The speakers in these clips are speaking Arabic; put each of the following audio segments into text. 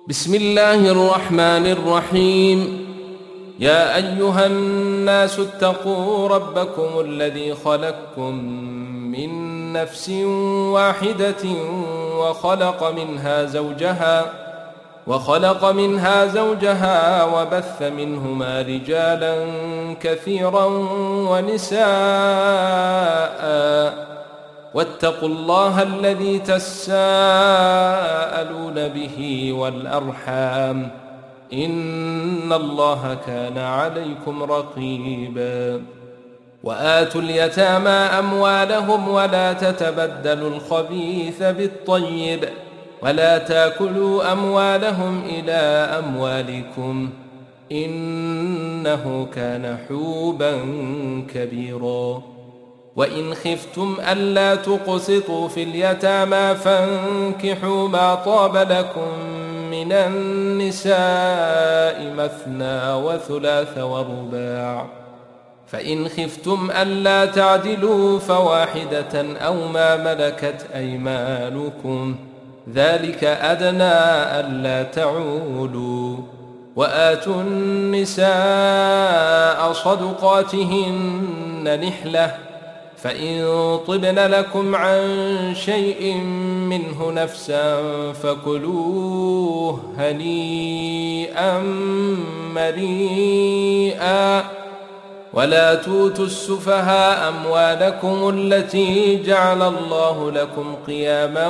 بسم الله الرحمن الرحيم. يا أيها الناس اتقوا ربكم الذي خلقكم من نفس واحدة وخلق منها زوجها وبث منهما رجالا كثيرا ونساء، واتقوا الله الذي تساءلون به والأرحام، إن الله كان عليكم رقيبا. وآتوا اليتامى أموالهم ولا تتبدلوا الخبيث بالطيب ولا تاكلوا أموالهم إلى أموالكم، إنه كان حوبا كبيرا. وإن خفتم ألا تقسطوا في اليتامى فانكحوا ما طاب لكم من النساء مثنى وثلاث ورباع، فإن خفتم ألا تعدلوا فواحدة أو ما ملكت أيمانكم، ذلك أدنى ألا تعولوا. وآتوا النساء صدقاتهن نحلة، فإن طبن لكم عن شيء منه نفسا فكلوه هنيئا مريئا. ولا توتوا السفهاء أموالكم التي جعل الله لكم قياما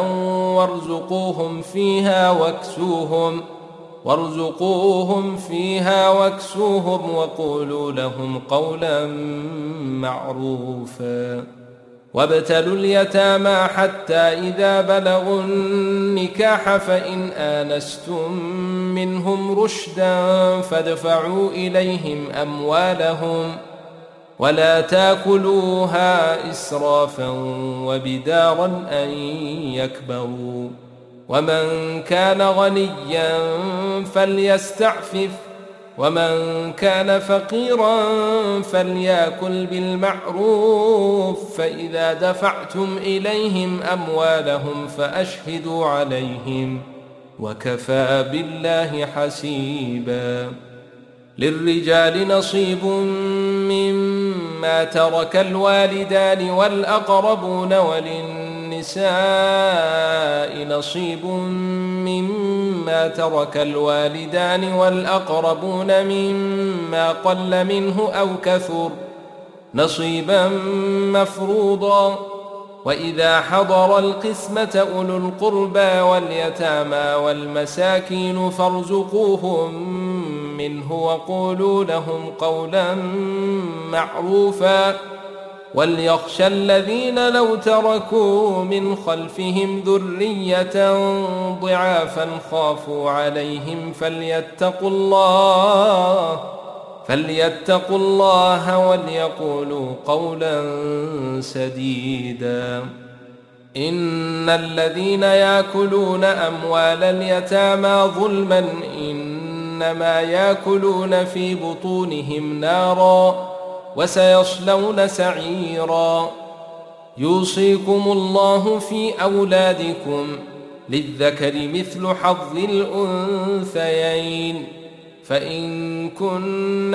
وارزقوهم فيها واكسوهم وقولوا لهم قولا معروفا. وابتلوا اليتامى حتى إذا بلغوا النكاح فإن آنستم منهم رشدا فادفعوا إليهم أموالهم ولا تاكلوها إسرافا وبدارا أن يكبروا. ومن كان غنيا فليستعفف، ومن كان فقيرا فليأكل بالمعروف، فإذا دفعتم إليهم أموالهم فأشهدوا عليهم، وكفى بالله حسيبا. للرجال نصيب مما ترك الوالدان والأقربون، وللنساء نصيب مما ترك الوالدان والأقربون مما قل منه أو كثر نصيبا مفروضا. وإذا حضر القسمة أولو القربى واليتامى والمساكين فارزقوهم منه وقولوا لهم قولا معروفا. وليخشى الذين لو تركوا من خلفهم ذرية ضعافا خافوا عليهم فليتقوا الله وليقولوا قولا سديدا. إن الذين يأكلون أموال اليتامى ظلما إنما يأكلون في بطونهم نارا وسيصلون سعيرا. يوصيكم الله في أولادكم للذكر مثل حظ الأنثيين، فإن كن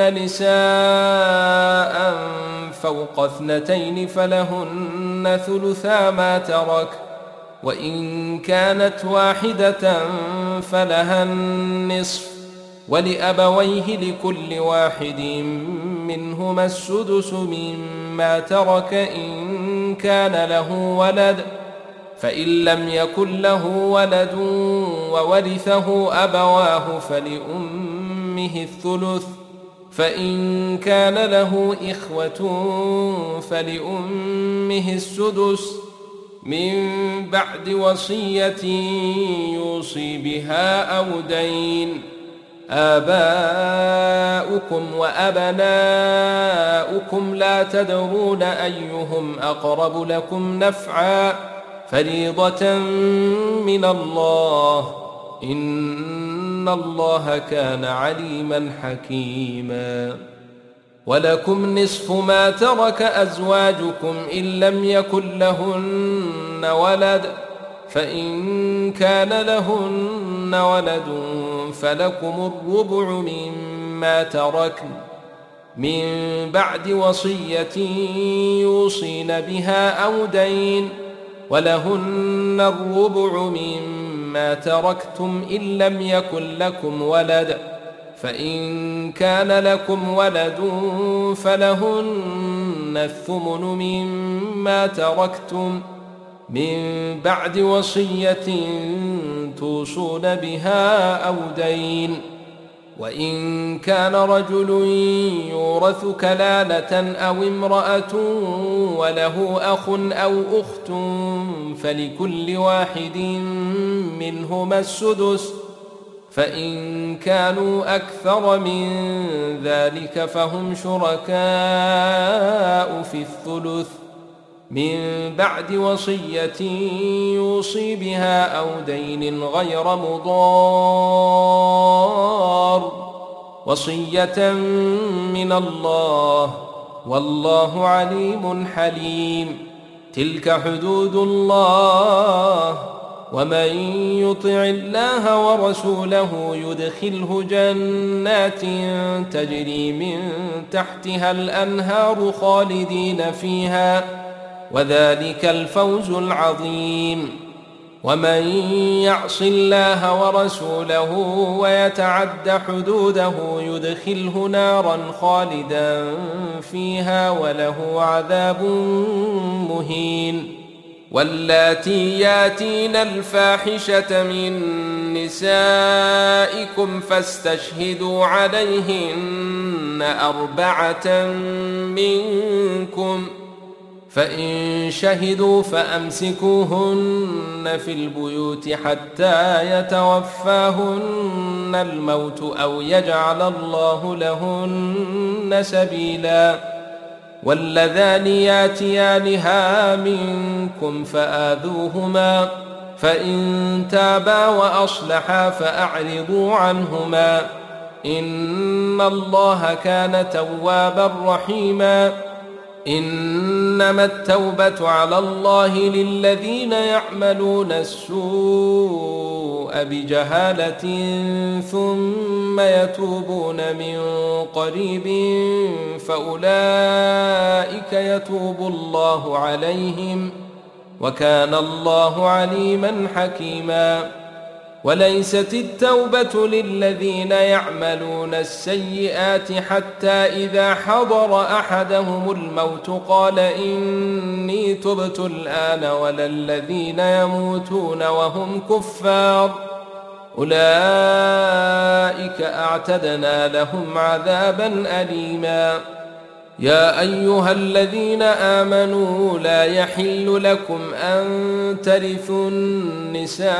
نساء فوق 2 فلهن ثلثا ما ترك، وإن كانت واحدة فلها النصف، ولأبويه لكل واحد منهما السدس مما ترك إن كان له ولد، فإن لم يكن له ولد وورثه أبواه فلأمه الثلث، فإن كان له إخوة فلأمه السدس من بعد وصية يوصي بها أو دين. آباؤكم وأبناؤكم لا تدرون أيهم أقرب لكم نفعا، فريضة من الله، إن الله كان عليما حكيما. ولكم نصف ما ترك أزواجكم إن لم يكن لهن ولد، فإن كان لهن لهن ولد فلكم الربع مما تركن من بعد وصية يوصين بها أو دين، ولهن الربع مما تركتم إن لم يكن لكم ولد، فإن كان لكم ولد فلهن الثمن مما تركتم من بعد وصية توصون بها أو دين. وإن كان رجل يورث كلالة أو امرأة وله أخ أو أخت فلكل واحد منهما السدس، فإن كانوا أكثر من ذلك فهم شركاء في الثلث من بعد وصية يوصي بها أو دين غير مضار، وصية من الله والله عليم حليم. تلك حدود الله، ومن يطع الله ورسوله يدخله جنات تجري من تحتها الأنهار خالدين فيها، وذلك الفوز العظيم. ومن يعص الله ورسوله ويتعد حدوده يدخله نارا خالدا فيها وله عذاب مهين. واللاتي ياتين الفاحشة من نسائكم فاستشهدوا عليهن 4 منكم، فإن شهدوا فأمسكوهن في البيوت حتى يتوفاهن الموت أو يجعل الله لهن سبيلا. واللذان ياتيانها منكم فآذوهما، فإن تابا وأصلحا فأعرضوا عنهما، إن الله كان توابا رحيما. إنما التوبة على الله للذين يعملون السوء بجهالة ثم يتوبون من قريب فأولئك يتوب الله عليهم، وكان الله عليما حكيما. وليست التوبة للذين يعملون السيئات حتى إذا حضر أحدهم الموت قال إني تبت الآن، ولا الذين يموتون وهم كفار، أولئك أعتدنا لهم عذابا أليما. يا أيها الذين آمنوا لا يحل لكم أن ترثوا النساء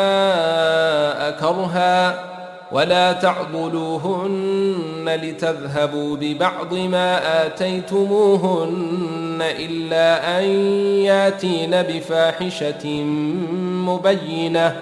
كرها، ولا تعضلوهن لتذهبوا ببعض ما آتيتموهن إلا أن ياتين بفاحشة مبينة،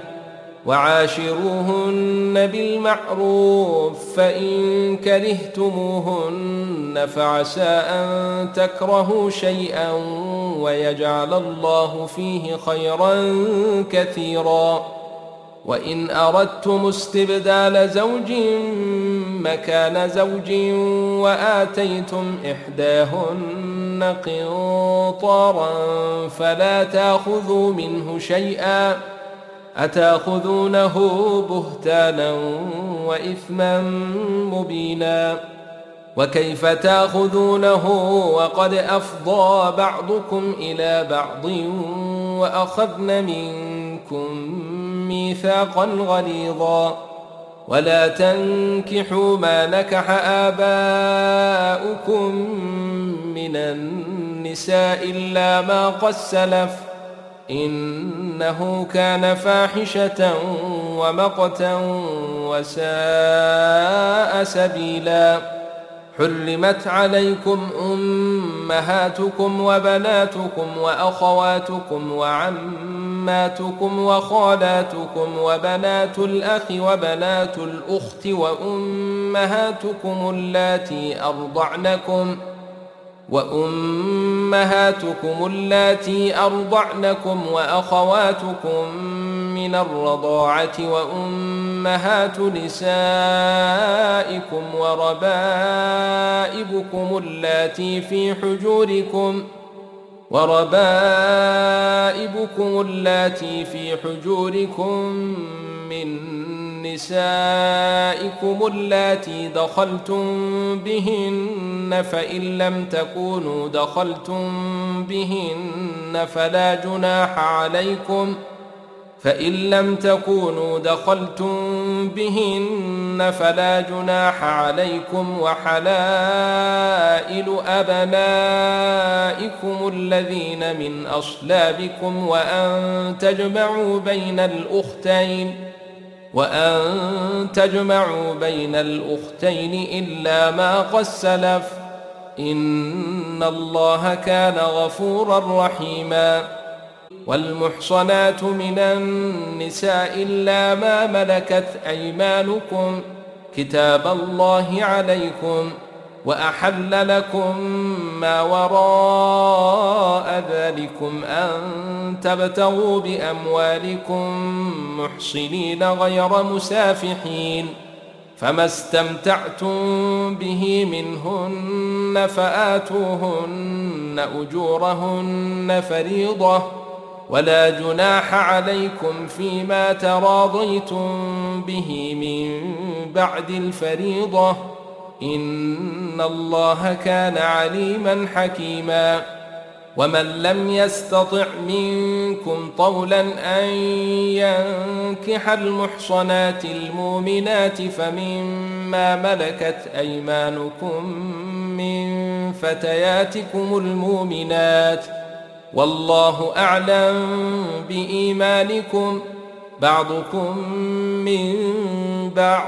وعاشروهن بالمعروف، فإن كرهتموهن فعسى أن تكرهوا شيئا ويجعل الله فيه خيرا كثيرا. وإن أردتم استبدال زوج مكان زوج وآتيتم إحداهن قنطارا فلا تأخذوا منه شيئا، أتأخذونه بهتانا وإثما مبينا. وكيف تأخذونه وقد أفضى بعضكم إلى بعض وأخذن منكم ميثاقا غليظا. ولا تنكحوا ما نكح آباؤكم من النساء إلا ما قد سلف، إنه كان فاحشة ومقتا وساء سبيلا. حرمت عليكم أمهاتكم وبناتكم وأخواتكم وعماتكم وخالاتكم وبنات الأخ وبنات الأخت وأمهاتكم اللاتي أرضعنكم وأخواتكم من الرضاعة أمهات نسائكم وربائبكم اللاتي في حجوركم من نسائكم اللاتي دخلتم بهن، فإن لم تكونوا دخلتم بهن فلا جناح عليكم، وحلائل أبنائكم الذين من أصلابكم، وأن تجمعوا بين الأختين إلا ما قد سلف، إن الله كان غفورا رحيما. والمحصنات من النساء إلا ما ملكت أيمانكم كتاب الله عليكم، وأحل لكم ما وراء ذلكم أن تبتغوا بأموالكم محصنين غير مسافحين، فما استمتعتم به منهن فآتوهن أجورهن فريضة، ولا جناح عليكم فيما تراضيتم به من بعد الفريضة، إن الله كان عليما حكيما. ومن لم يستطع منكم طولا أن ينكح المحصنات المؤمنات فمما ملكت أيمانكم من فتياتكم المؤمنات، والله أعلم بإيمانكم، بعضكم من بعض،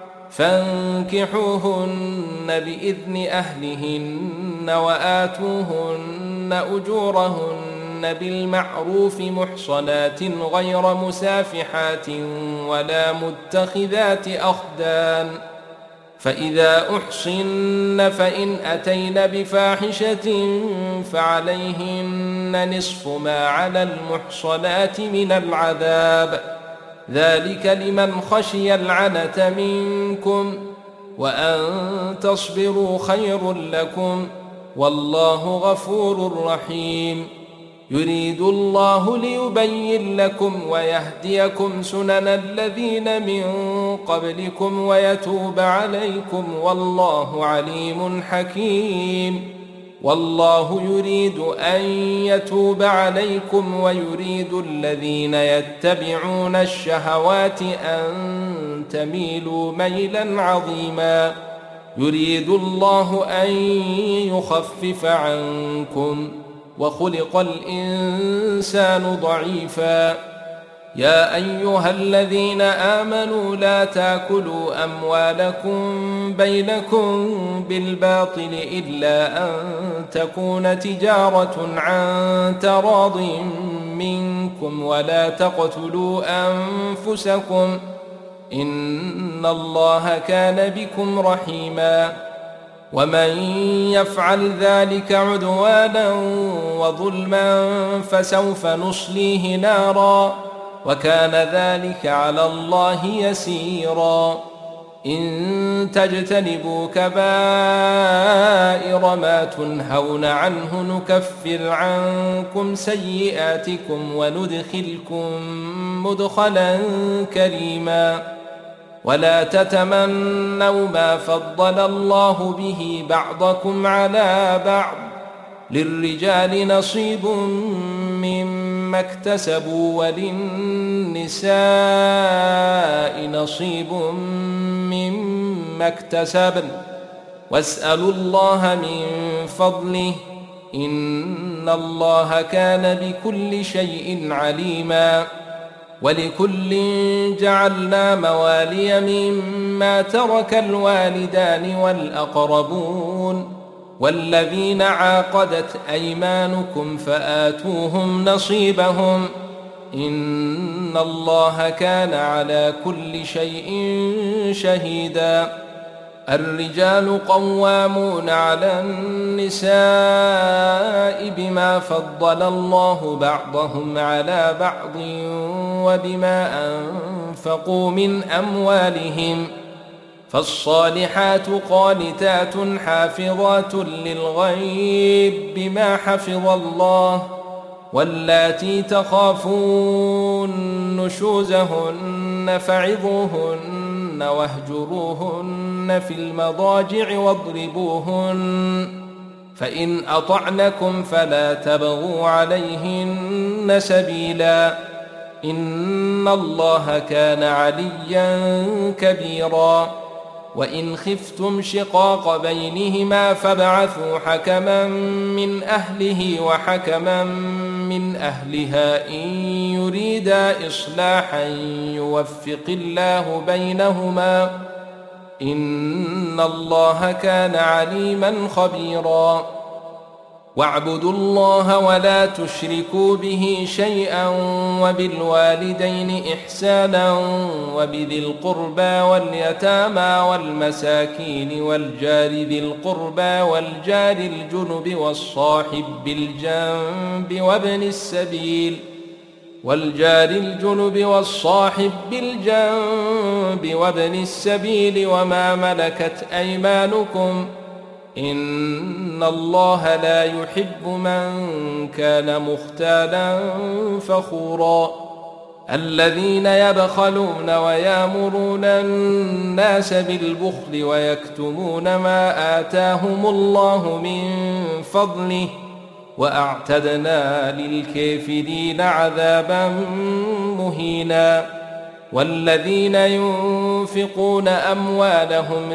فانكحوهن بإذن أهلهن، وآتوهن أجورهن بالمعروف محصنات غير مسافحات ولا متخذات أخدان، فإذا أحصن فإن أتين بفاحشة فعليهن نصف ما على المحصنات من العذاب، ذلك لمن خشي العنة منكم، وأن تصبروا خير لكم، والله غفور رحيم. يريد الله ليبين لكم ويهديكم سنن الذين من قبلكم ويتوب عليكم، والله عليم حكيم. والله يريد أن يتوب عليكم ويريد الذين يتبعون الشهوات أن تميلوا ميلا عظيما. يريد الله أن يخفف عنكم، وخلق الإنسان ضعيفا. يا أيها الذين آمنوا لا تأكلوا أموالكم بينكم بالباطل إلا أن تكون تجارة عن تراض منكم، ولا تقتلوا أنفسكم، إن الله كان بكم رحيما. ومن يفعل ذلك عدوانا وظلما فسوف نصليه نارا، وكان ذلك على الله يسيرا. إن تجتنبوا كبائر ما تنهون عنه نكفر عنكم سيئاتكم وندخلكم مدخلا كريما. ولا تتمنوا ما فضل الله به بعضكم على بعض، للرجال نصيب مما اكتسبوا وللنساء نصيب مما اكتسبن، واسألوا الله من فضله، إن الله كان بكل شيء عليما. ولكل جعلنا موالي مما ترك الوالدان والأقربون، والذين عاقدت أيمانكم فآتوهم نصيبهم، إن الله كان على كل شيء شهيدا. الرجال قوامون على النساء بما فضل الله بعضهم على بعض وبما أنفقوا من أموالهم، فالصالحات قانتات حافظات للغيب بما حفظ الله، واللاتي تخافون نشوزهن فعظوهن واهجروهن في المضاجع واضربوهن، فإن أطعنكم فلا تبغوا عليهن سبيلا، إن الله كان عليا كبيرا. وإن خفتم شقاق بينهما فابعثوا حكما من أهله وحكما من أهلها إن يريدا إصلاحا يوفق الله بينهما، إن الله كان عليما خبيرا. واعبدوا الله ولا تشركوا به شيئا، وبالوالدين إحسانا، وبذي القربى واليتامى والمساكين والجار ذي القربى والجار الجنب والصاحب بالجنب وابن السبيل وما ملكت أيمانكم، إن الله لا يحب من كان مختالا فخورا. الذين يبخلون ويأمرون الناس بالبخل ويكتمون ما آتاهم الله من فضله، وأعتدنا للكافرين عذابا مهينا. والذين ينفقون أموالهم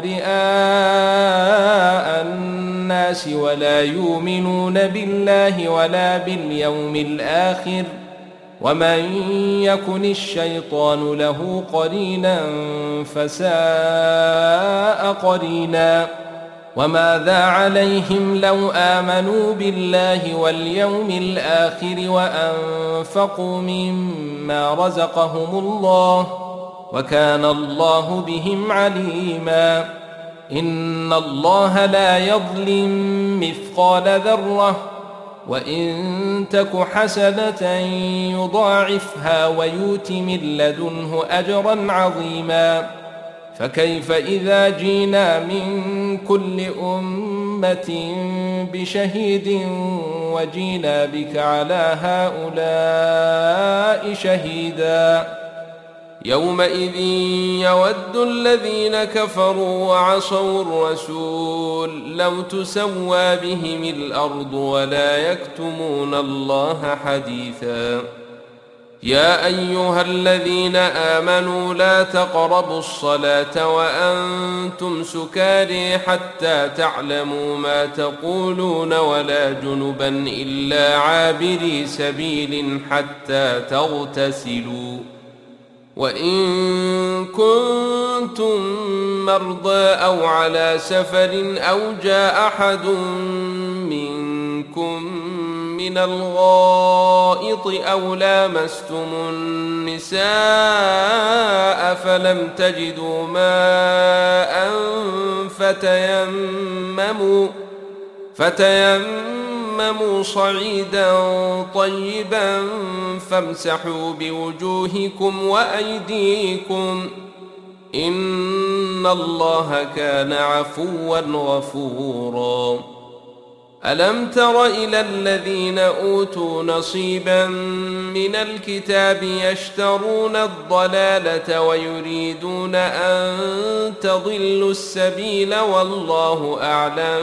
رئاء الناس ولا يؤمنون بالله ولا باليوم الآخر، ومن يكن الشيطان له قرينا فساء قرينا. وماذا عليهم لو آمنوا بالله واليوم الآخر وأنفقوا مما رزقهم الله، وكان الله بهم عليما. إن الله لا يظلم مثقال ذرة، وإن تك حسنة يضاعفها ويؤت من لدنه أجرا عظيما. فكيف إذا جينا من كل أمة بشهيد وجينا بك على هؤلاء شهيدا، يومئذ يود الذين كفروا وعصوا الرسول لو تسوى بهم الأرض ولا يكتمون الله حديثا. يا أيها الذين آمنوا لا تقربوا الصلاة وأنتم سكارى حتى تعلموا ما تقولون ولا جنبا إلا عابري سبيل حتى تغتسلوا، وإن كنتم مرضى أو على سفر أو جاء أحد منكم من الغائط أو لامستم النساء فلم تجدوا ماء فتيمموا صعيدا طيبا فامسحوا بوجوهكم وأيديكم، إن الله كان عفوا غفورا. ألم تر إلى الذين أوتوا نصيبا من الكتاب يشترون الضلالة ويريدون أن تضلوا السبيل والله أعلم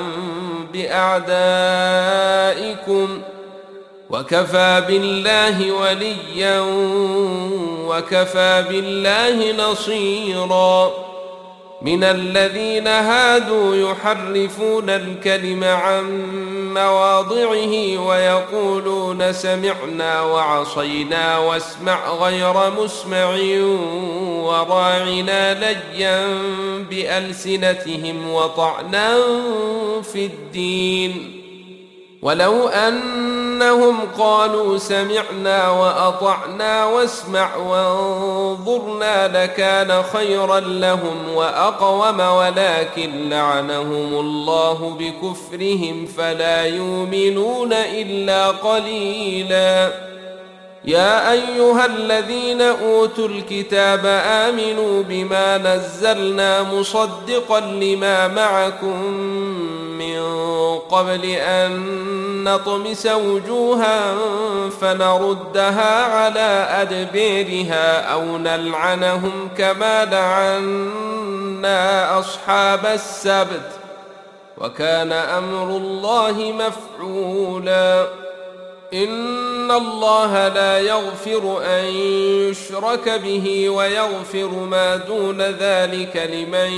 بأعدائكم، وكفى بالله وليا وكفى بالله نصيرا. من الذين هادوا يحرفون الكلم عن مواضعه ويقولون سمعنا وعصينا واسمع غير مسمع وراعنا ليا بألسنتهم وطعنا في الدين، ولو أنهم قالوا سمعنا وأطعنا واسمع وانظرنا لكان خيرا لهم وأقوم، ولكن لعنهم الله بكفرهم فلا يؤمنون إلا قليلا. يا أيها الذين أوتوا الكتاب آمنوا بما نزلنا مصدقا لما معكم من قبل أن نطمس وجوها فنردها على أدبيرها أو نلعنهم كما لعنا أصحاب السبت، وكان أمر الله مفعولا. إن الله لا يغفر أن يشرك به ويغفر ما دون ذلك لمن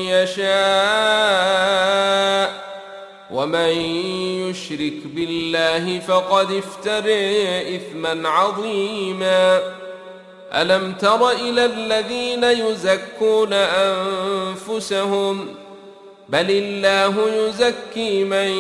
يشاء، ومن يشرك بالله فقد افترى إثما عظيما. ألم تر إلى الذين يزكون أنفسهم بل الله يزكي من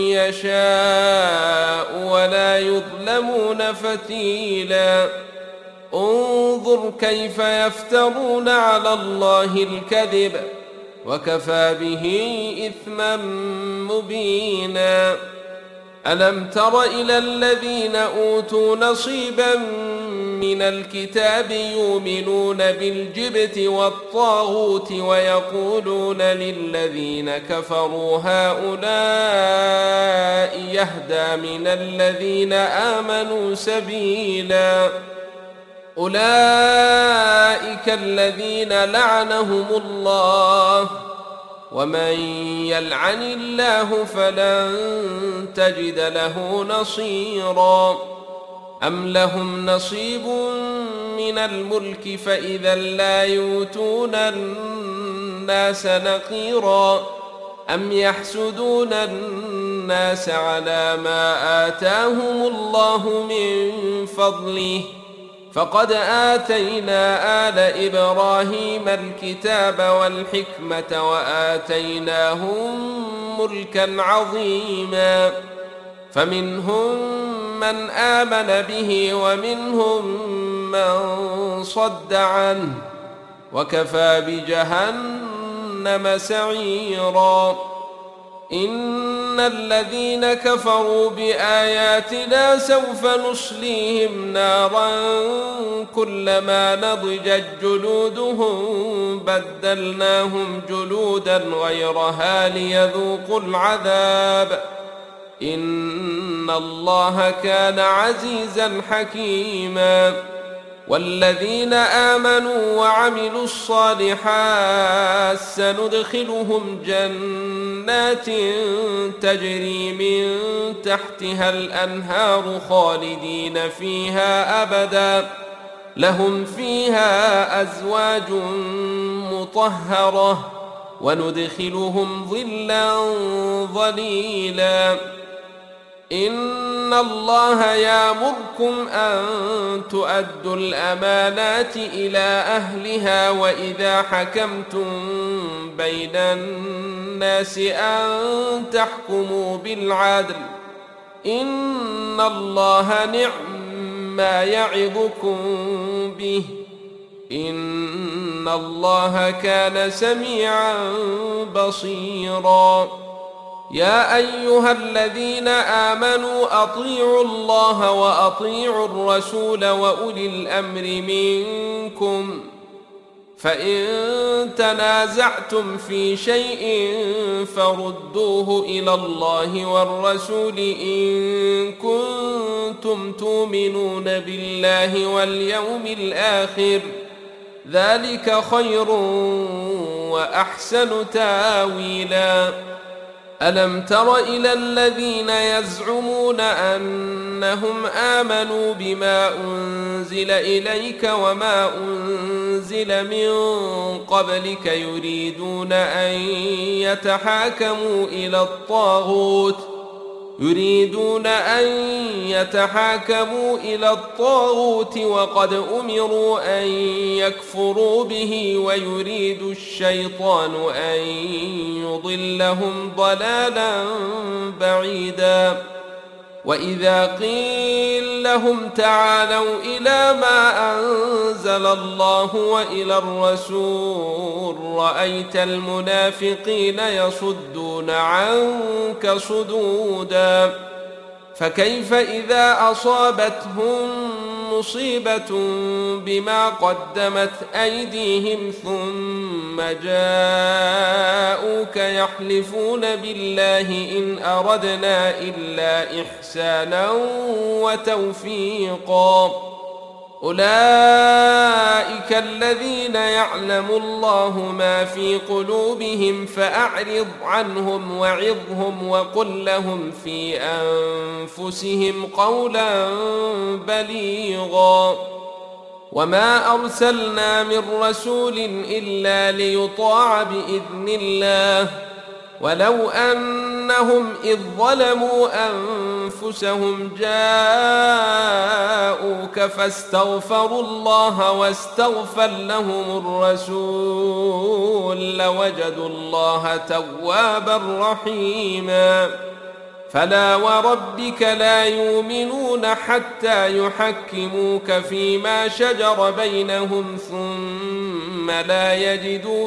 يشاء ولا يظلمون فتيلا. انظر كيف يفترون على الله الكذب وكفى به إثما مبينا. ألم تر إلى الذين أوتوا نصيبا من الكتاب يؤمنون بالجبت والطاغوت ويقولون للذين كفروا هؤلاء يهدى من الذين آمنوا سبيلا. أولئك الذين لعنهم الله، ومن يلعن الله فلن تجد له نصيرا. أم لهم نصيب من الملك فإذا لا يؤتون الناس نقيرا. أم يحسدون الناس على ما آتاهم الله من فضله، فقد آتينا آل إبراهيم الكتاب والحكمة وآتيناهم ملكا عظيما. فمنهم من آمن به ومنهم من صد عنه، وكفى بجهنم سعيرا. إن الذين كفروا بآياتنا سوف نصليهم نارا كلما نضجت جلودهم بدلناهم جلودا غيرها ليذوقوا العذاب، إن الله كان عزيزا حكيما. والذين آمنوا وعملوا الصالحات سندخلهم جنات تجري من تحتها الأنهار خالدين فيها أبدا، لهم فيها أزواج مطهرة وندخلهم ظلا ظليلا. إن الله يأمركم أن تؤدوا الأمانات إلى أهلها وإذا حكمتم بين الناس أن تحكموا بالعدل، إن الله نعم ما يعظكم به، إن الله كان سميعا بصيرا. يا أيها الذين آمنوا أطيعوا الله وأطيعوا الرسول وأولي الأمر منكم، فإن تنازعتم في شيء فردوه إلى الله والرسول إن كنتم تؤمنون بالله واليوم الآخر، ذلك خير وأحسن تاويلا. ألم تر إلى الذين يزعمون أنهم آمنوا بما أنزل إليك وما أنزل من قبلك يريدون أن يتحاكموا إلى الطاغوت وقد أمروا أن يكفروا به ويريد الشيطان أن يضلهم ضلالا بعيدا. وإذا قيل لهم تعالوا إلى ما أنزل الله وإلى الرسول رأيت المنافقين يصدون عنك صدودا فكيف إذا أصابتهم مصيبة بما قدمت أيديهم ثم جاءوك يحلفون بالله إن أردنا إلا إحسانا وتوفيقا أولئك الذين يعلم الله ما في قلوبهم فأعرض عنهم وعظهم وقل لهم في أنفسهم قولا بليغا وما أرسلنا من رسول إلا ليطاع بإذن الله ولو أنهم إذ ظلموا أنفسهم جاءوك فاستغفروا الله واستغفر لهم الرسول لوجدوا الله توابا رحيما فلا وربك لا يؤمنون حتى يحكموك فيما شجر بينهم ثم لا يجدوا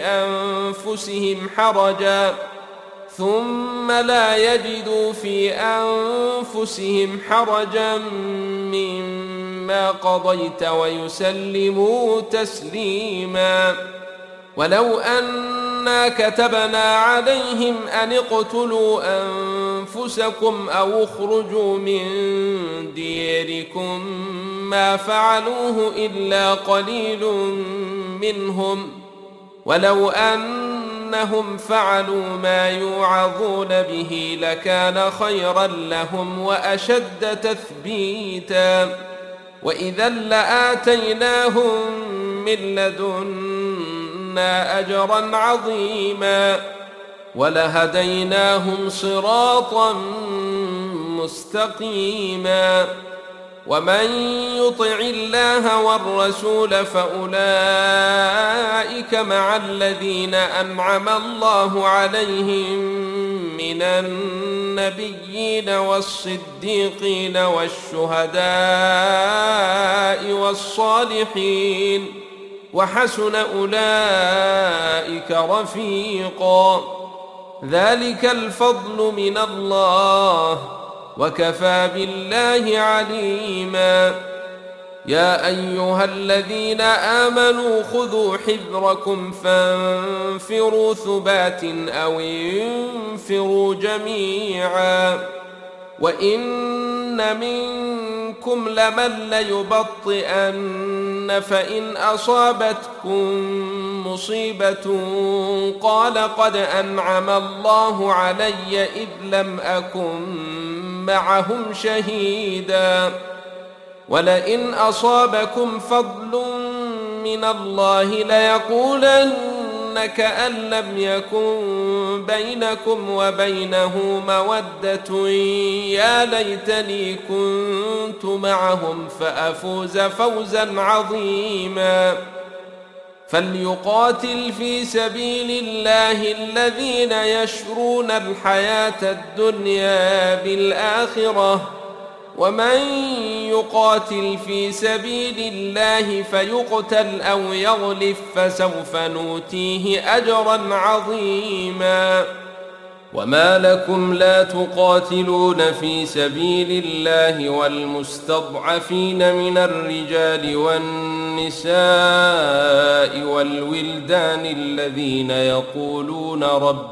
في أنفسهم حرجا مما قضيت ويسلموا تسليما ولو أنا كتبنا عليهم أن اقتلوا أنفسكم أو اخرجوا من ديركم ما فعلوه إلا قليل منهم ولو أنهم فعلوا ما يوعظون به لكان خيرا لهم وأشد تثبيتا وإذا لآتيناهم من لدنا أجرا عظيما ولهديناهم صراطا مستقيما ومن يطع الله والرسول فأولئك مع الذين أنعم الله عليهم من النبيين والصديقين والشهداء والصالحين وحسن أولئك رفيقا ذلك الفضل من الله وكفى بالله عليما يا أيها الذين آمنوا خذوا حذركم فانفروا ثبات أو انفروا جميعا وإن منكم لمن ليبطئن فإن أصابتكم مصيبة قال قد أنعم الله علي إذ لم أكن معهم شهيدا ولئن أصابكم فضل من الله ليقولن كأن لم يكن بينكم وبينه مودة يا ليتني كنت معهم فأفوز فوزا عظيما فليقاتل في سبيل الله الذين يشرون الحياة الدنيا بالآخرة ومن يقاتل في سبيل الله فيقتل أو يغلف فسوف نؤتيه أجرا عظيما وما لكم لا تقاتلون في سبيل الله والمستضعفين من الرجال والنساء والولدان الذين يقولون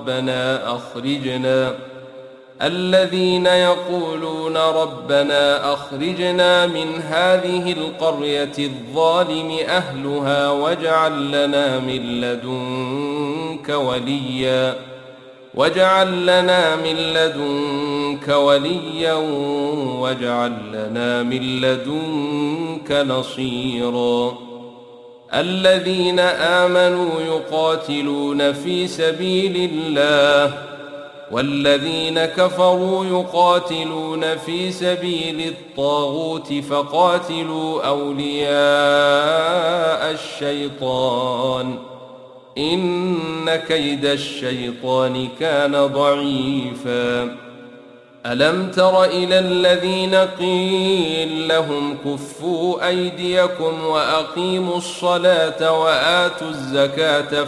ربنا أخرجنا من هذه القرية الظالم أهلها واجعل لنا من لدنك وليا واجعل لنا من لدنك نصيرا الذين آمنوا يقاتلون في سبيل الله والذين كفروا يقاتلون في سبيل الطاغوت فقاتلوا أولياء الشيطان إن كيد الشيطان كان ضعيفا ألم تر إلى الذين قيل لهم كفوا أيديكم وأقيموا الصلاة وآتوا الزكاة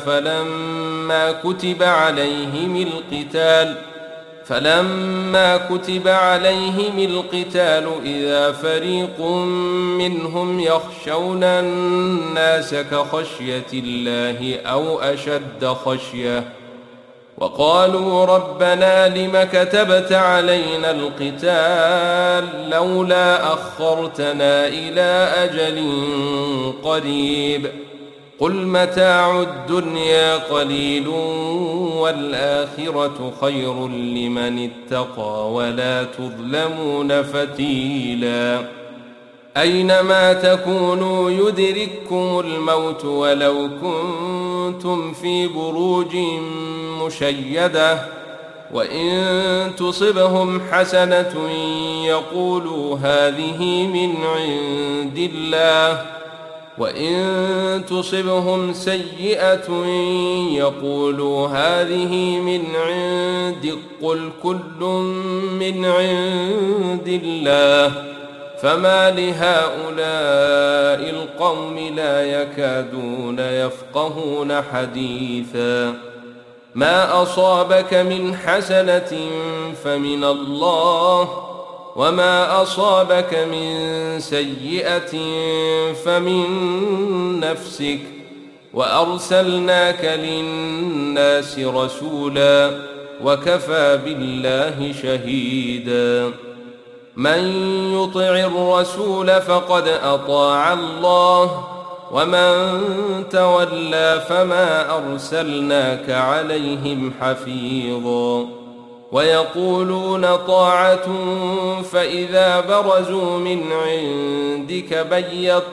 فلما كتب عليهم القتال إذا فريق منهم يخشون الناس كخشية الله أو أشد خشية وقالوا ربنا لم كتبت علينا القتال لولا أخرتنا إلى أجل قريب قل متاع الدنيا قليل والآخرة خير لمن اتقى ولا تظلمون فتيلا أينما تكونوا يدرككم الموت ولو كنتم في بروج مشيدة وإن تصبهم حسنة يقولوا هذه من عند الله وإن تصبهم سيئة يقولوا هذه من عندك قل كل من عند الله فما لهؤلاء القوم لا يكادون يفقهون حديثا ما أصابك من حسنة فمن الله وما أصابك من سيئة فمن نفسك وأرسلناك للناس رسولا وكفى بالله شهيدا من يطع الرسول فقد أطاع الله ومن تولى فما أرسلناك عليهم حفيظا ويقولون طاعة فإذا برزوا من عندك بيت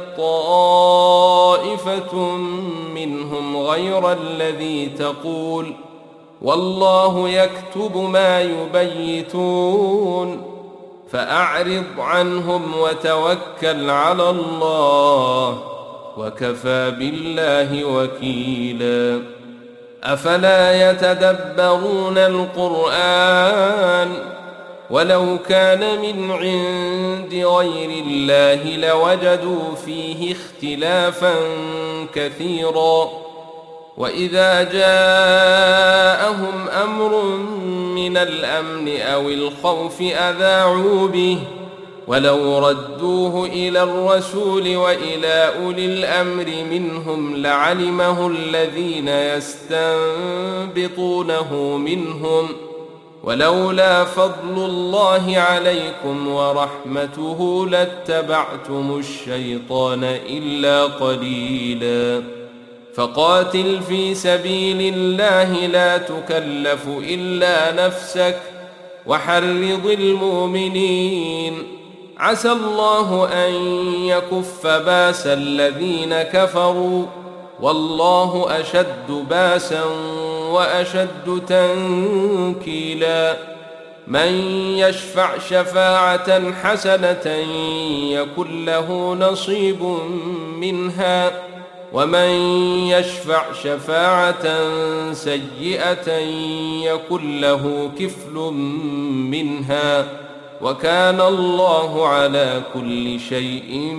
طائفة منهم غير الذي تقول والله يكتب ما يبيتون فأعرض عنهم وتوكل على الله وكفى بالله وكيلا أفلا يتدبرون القرآن ولو كان من عند غير الله لوجدوا فيه اختلافا كثيرا وإذا جاءهم أمر من الأمن أو الخوف أذاعوا به ولو ردوه إلى الرسول وإلى أولي الأمر منهم لعلمه الذين يستنبطونه منهم ولولا فضل الله عليكم ورحمته لاتبعتم الشيطان إلا قليلا فقاتل في سبيل الله لا تكلف إلا نفسك وحرض المؤمنين عسى الله أن يكف باس الذين كفروا والله أشد باسا وأشد تنكيلا من يشفع شفاعة حسنة يكن له نصيب منها ومن يشفع شفاعة سيئة يكن له كفل منها وكان الله على كل شيء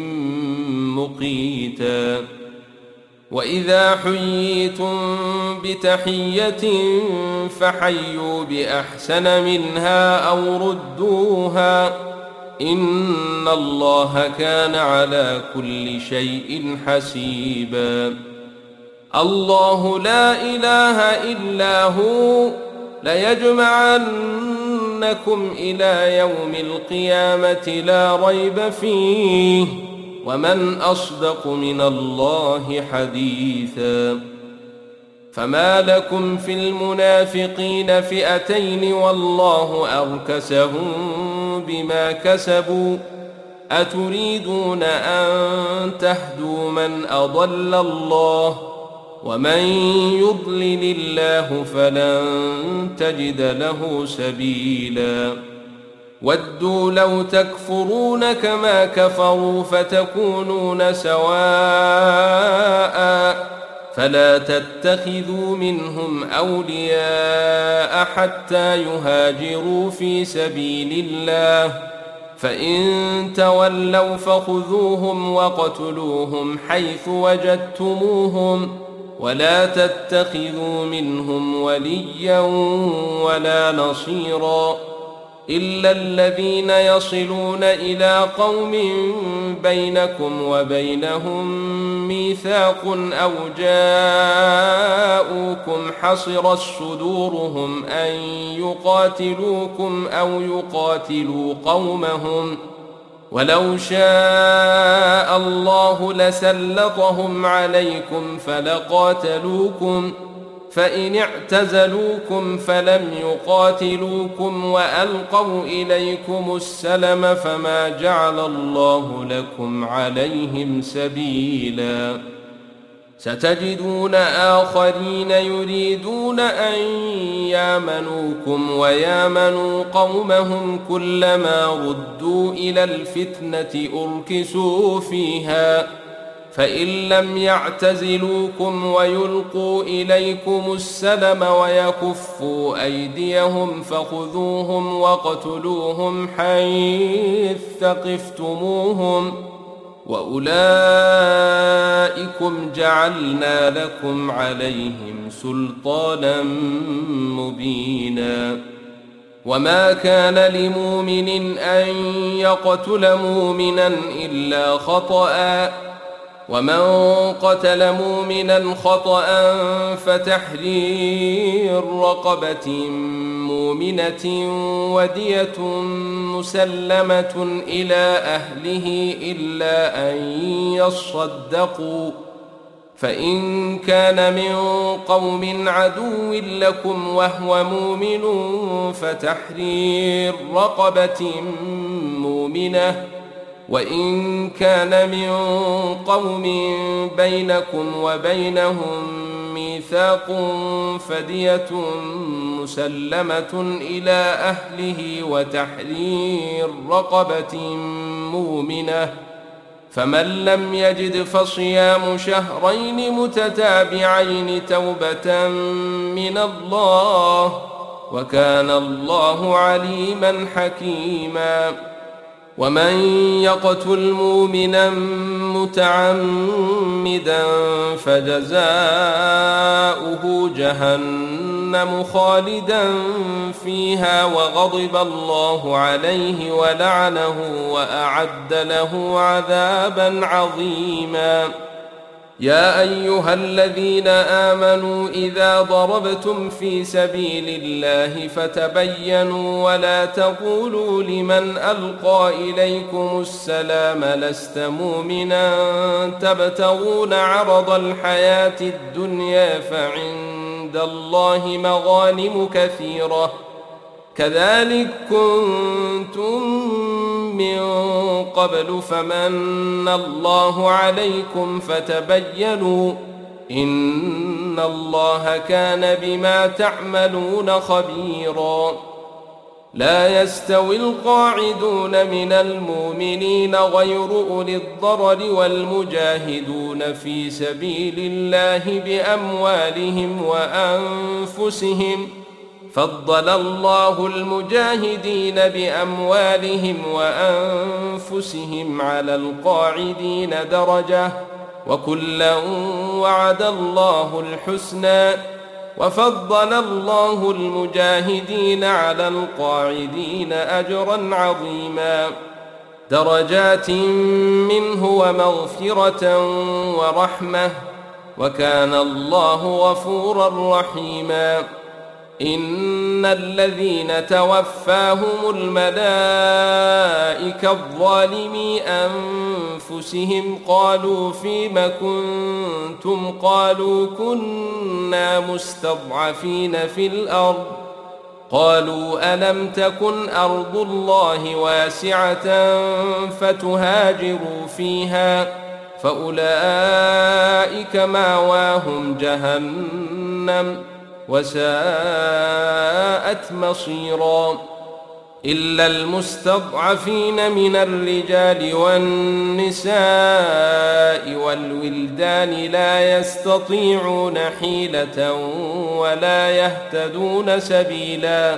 مقيتا وإذا حييتم بتحية فحيوا بأحسن منها أو ردوها إن الله كان على كل شيء حسيبا الله لا إله إلا هو ليجمعنكم إلى يوم القيامة لا ريب فيه ومن أصدق من الله حديثا فما لكم في المنافقين فئتين والله أركسهم بما كسبوا أتريدون أن تهدوا من أضل الله ومن يضلل الله فلن تجد له سبيلا ودوا لو تكفرون كما كفروا فتكونون سواء فلا تتخذوا منهم أولياء حتى يهاجروا في سبيل الله، فإن تولوا فخذوهم وقتلوهم حيث وجدتموهم، ولا تتخذوا منهم وليا ولا نصيرا إلا الذين يصلون إلى قوم بينكم وبينهم ميثاق أو جاءوكم حصرت صدورهم أن يقاتلوكم أو يقاتلوا قومهم، ولو شاء الله لسلطهم عليكم فلقاتلوكم، فإن اعتزلوكم فلم يقاتلوكم وألقوا إليكم السلم فما جعل الله لكم عليهم سبيلا. ستجدون آخرين يريدون أن يامنوكم ويامنوا قومهم كلما ردوا إلى الفتنة أركسوا فيها، فإن لم يعتزلوكم ويلقوا إليكم السلم ويكفوا أيديهم فخذوهم واقتلوهم حيث ثقفتموهم، وأولئكم جعلنا لكم عليهم سلطانا مبينا. وما كان لمؤمن أن يقتل مؤمنا إلا خطأ، ومن قتل مؤمنا خطأ فتحرير رقبة مؤمنة ودية مسلمة إلى أهله إلا أن يصدقوا، فإن كان من قوم عدو لكم وهو مؤمن فتحرير رقبة مؤمنة، وإن كان من قوم بينكم وبينهم ميثاق فدية مسلمة إلى أهله وتحرير رقبة مؤمنة، فمن لم يجد فصيام شهرين متتابعين توبة من الله، وكان الله عليما حكيما. ومن يقتل مؤمنا متعمدا فجزاؤه جهنم خالدا فيها وغضب الله عليه ولعنه وأعد له عذابا عظيما. يا أيها الذين آمنوا إذا ضربتم في سبيل الله فتبينوا ولا تقولوا لمن ألقى إليكم السلام لست مؤمنا تبتغون عرض الحياة الدنيا فعند الله مغانم كثيرة كذلك كنتم من قبل فمن الله عليكم فتبينوا إن الله كان بما تعملون خبيرا. لا يستوي القاعدون من المؤمنين غير أولي الضرر والمجاهدون في سبيل الله بأموالهم وأنفسهم، فضل الله المجاهدين بأموالهم وأنفسهم على القاعدين درجة، وكلا وعد الله الحسنى، وفضل الله المجاهدين على القاعدين أجرا عظيما، درجات منه ومغفرة ورحمة، وكان الله غفورا رحيما. إن الذين توفاهم الملائكة الظالمي أنفسهم قالوا فيم كنتم قالوا كنا مستضعفين في الأرض قالوا ألم تكن أرض الله واسعة فتهاجروا فيها فأولئك مأواهم جهنم وساءت مصيرا. إلا المستضعفين من الرجال والنساء والولدان لا يستطيعون حيلة ولا يهتدون سبيلا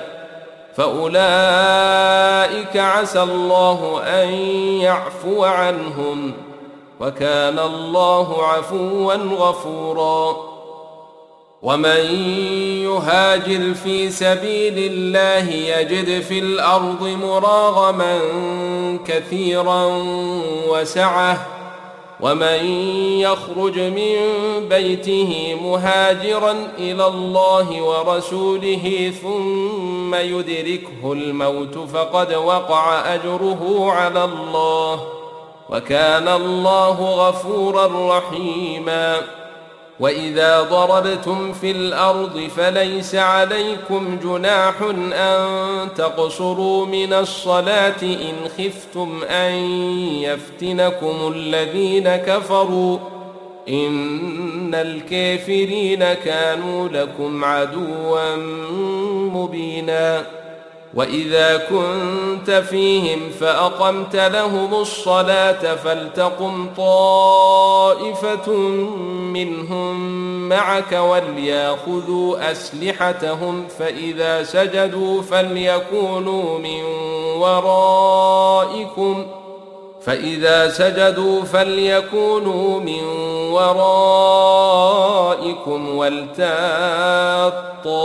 فأولئك عسى الله أن يعفو عنهم وكان الله عفوا غفورا ومن يهاجر في سبيل الله يجد في الأرض مراغما كثيرا وسعة ومن يخرج من بيته مهاجرا إلى الله ورسوله ثم يدركه الموت فقد وقع أجره على الله وكان الله غفورا رحيما وإذا ضربتم في الأرض فليس عليكم جناح أن تقصروا من الصلاة إن خفتم أن يفتنكم الذين كفروا إن الكافرين كانوا لكم عدوا مبينا وإذا كنت فيهم فأقمت لهم الصلاة فلتقم طائفة منهم معك وليأخذوا أسلحتهم فإذا سجدوا فليكونوا من ورائكم ولتأت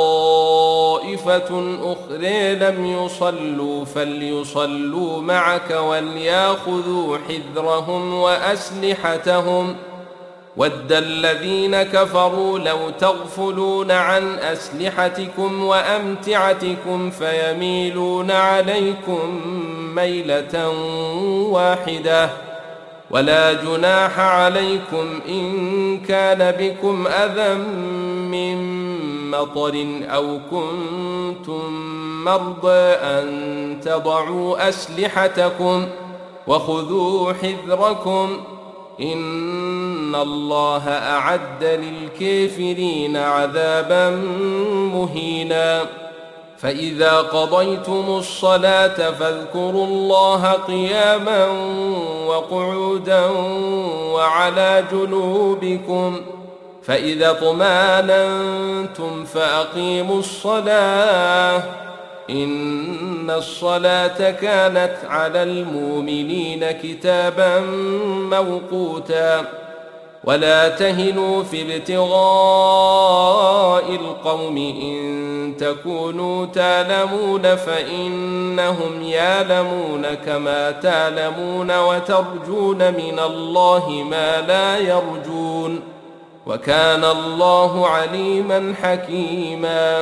طائفة أخرى لم يصلوا فليصلوا معك وليأخذوا حذرهم وأسلحتهم ود الذين كفروا لو تغفلون عن أسلحتكم وأمتعتكم فيميلون عليكم ميلة واحدة ولا جناح عليكم إن كان بكم أذى من مطر أو كنتم مرضى أن تضعوا أسلحتكم وخذوا حذركم إن الله أعد للكافرين عذابا مهينا فإذا قضيتم الصلاة فاذكروا الله قياما وقعودا وعلى جنوبكم فإذا اطمأننتم فأقيموا الصلاة إن الصلاة كانت على المؤمنين كتابا موقوتا ولا تهنوا في ابتغاء القوم إن تكونوا تعلمون فإنهم يعلمون كما تعلمون وترجون من الله ما لا يرجون وكان الله عليما حكيما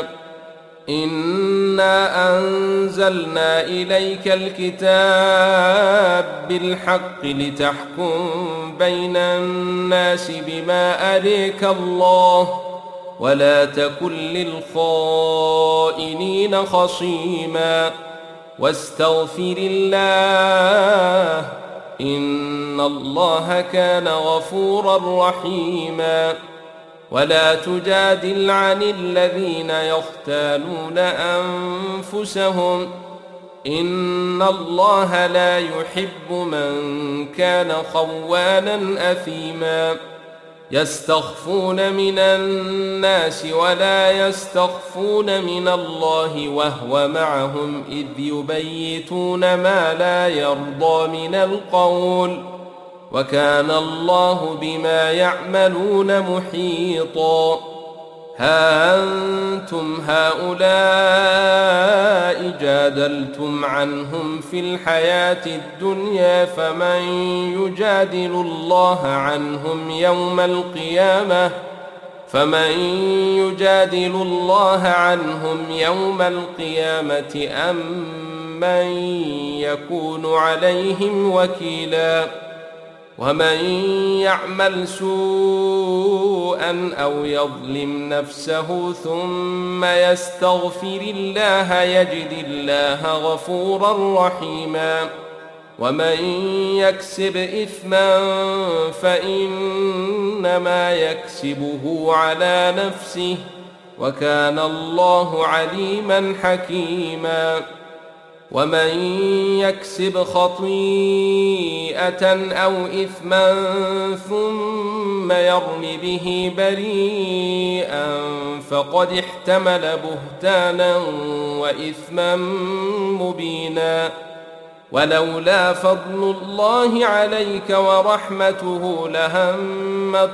إنا أنزلنا إليك الكتاب بالحق لتحكم بين الناس بما أريك الله ولا تكن للخائنين خصيما واستغفر الله إن الله كان غفورا رحيما ولا تجادل عن الذين يختانون أنفسهم إن الله لا يحب من كان خوانا أثيما يستخفون من الناس ولا يستخفون من الله وهو معهم إذ يبيتون ما لا يرضى من القول وكان الله بما يعملون محيطا ها أنتم هؤلاء جادلتم عنهم في الحياة الدنيا فمن يجادل الله عنهم يوم القيامة أم من يكون عليهم وكيلا ومن يعمل سوءا أو يظلم نفسه ثم يستغفر الله يجد الله غفورا رحيما ومن يكسب إثما فإنما يكسبه على نفسه وكان الله عليما حكيما ومن يكسب خطيئة أو إثما ثم يرم به بريئا فقد احتمل بهتانا وإثما مبينا. ولولا فضل الله عليك ورحمته لهمت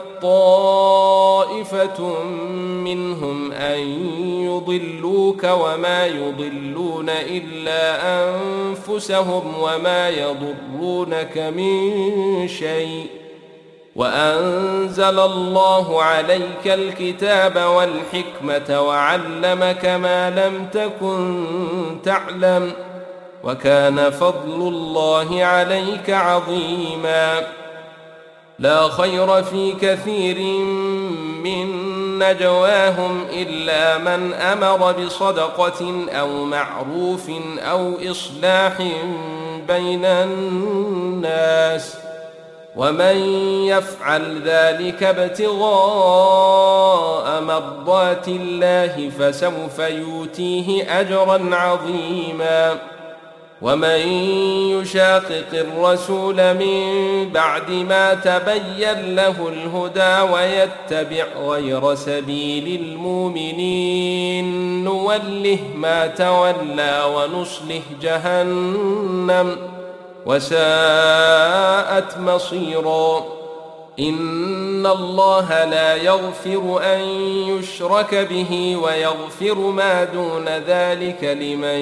طائفة منهم أن يضلوك وما يضلون إلا أنفسهم وما يضرونك من شيء، وأنزل الله عليك الكتاب والحكمة وعلمك ما لم تكن تعلم، وكان فضل الله عليك عظيما. لا خير في كثير من نجواهم إلا من أمر بصدقة أو معروف أو إصلاح بين الناس، ومن يفعل ذلك ابتغاء مرضات الله فسوف يؤتيه أجرا عظيما. ومن يشاقق الرسول من بعد ما تبين له الهدى ويتبع غير سبيل المؤمنين نوله ما تولى ونصله جهنم وساءت مصيرا. إن الله لا يغفر أن يشرك به ويغفر ما دون ذلك لمن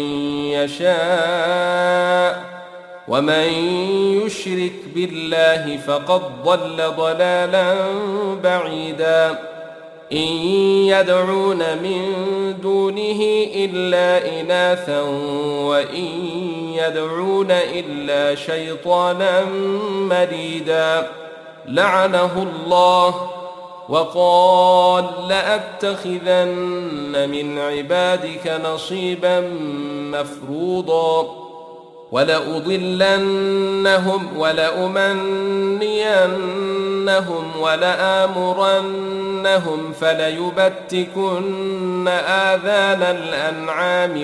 يشاء، ومن يشرك بالله فقد ضل ضلالا بعيدا. إن يدعون من دونه إلا إناثا وإن يدعون إلا شيطانا مريدا لعنه الله وقال لأتخذن من عبادك نصيبا مفروضا ولأضلنهم ولأمنينهم ولآمرنهم فليبتكن آذان الأنعام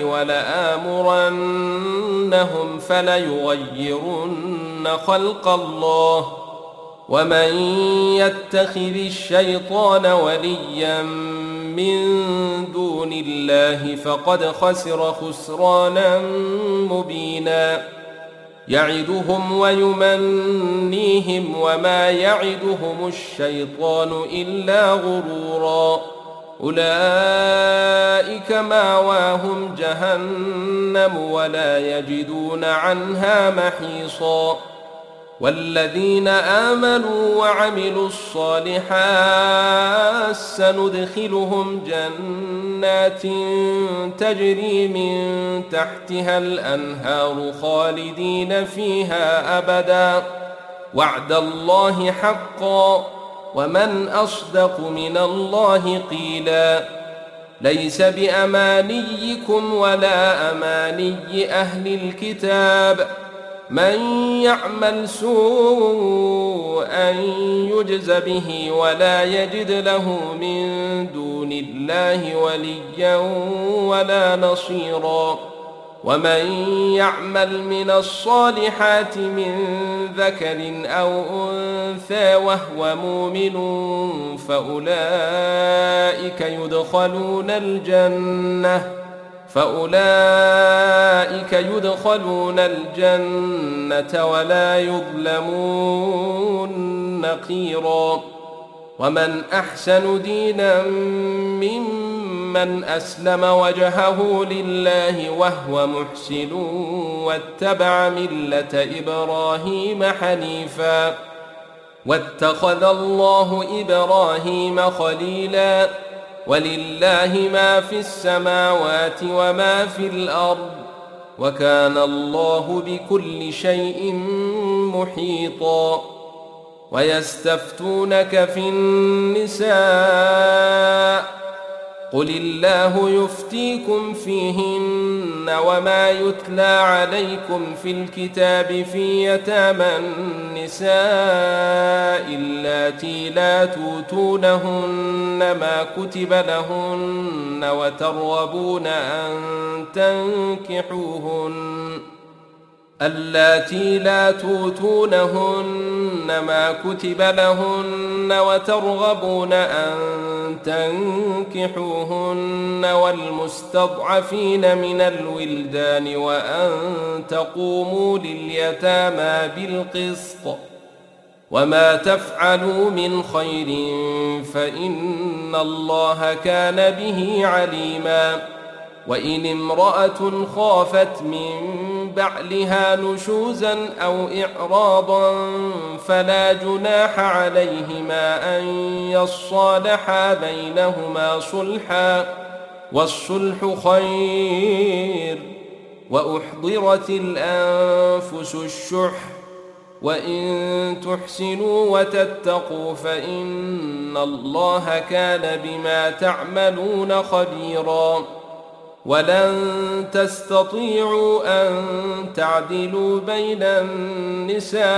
ولآمرنهم فليغيرن خلق الله. ومن يتخذ الشيطان وليا من دون الله فقد خسر خسرانا مبينا. يعدهم ويمنيهم وما يعدهم الشيطان إلا غرورا. أولئك مأواهم جهنم ولا يجدون عنها محيصا. والذين آمنوا وعملوا الصالحات سندخلهم جنات تجري من تحتها الأنهار خالدين فيها أبدا وعد الله حقا ومن أصدق من الله قيلا. ليس بأمانيكم ولا أماني أهل الكتاب من يعمل سوءا يجز به ولا يجد له من دون الله وليا ولا نصيرا. ومن يعمل من الصالحات من ذكر أو أنثى وهو مؤمن فأولئك يدخلون الجنة ولا يظلمون نقيرا. ومن أحسن دينا ممن أسلم وجهه لله وهو محسن واتبع ملة إبراهيم حنيفا واتخذ الله إبراهيم خليلا. ولله ما في السماوات وما في الأرض وكان الله بكل شيء محيطا. ويستفتونك في النساء قل الله يفتيكم فيهن وما يتلى عليكم في الكتاب في يتامى النساء اللاتي لا توتونهن ما كتب لهن وترغبون أن تنكحوهن والمستضعفين من الولدان وأن تقوموا لليتامى بالقسط وما تفعلوا من خير فإن الله كان به عليما وإن امرأة خافت من بعلها نشوزا أو إعراضا فلا جناح عليهما أن يصالحا بينهما صلحا والصلح خير وأحضرت الأنفس الشح وإن تحسنوا وتتقوا فإن الله كان بما تعملون خبيرا ولن تستطيعوا أن تعدلوا بين النساء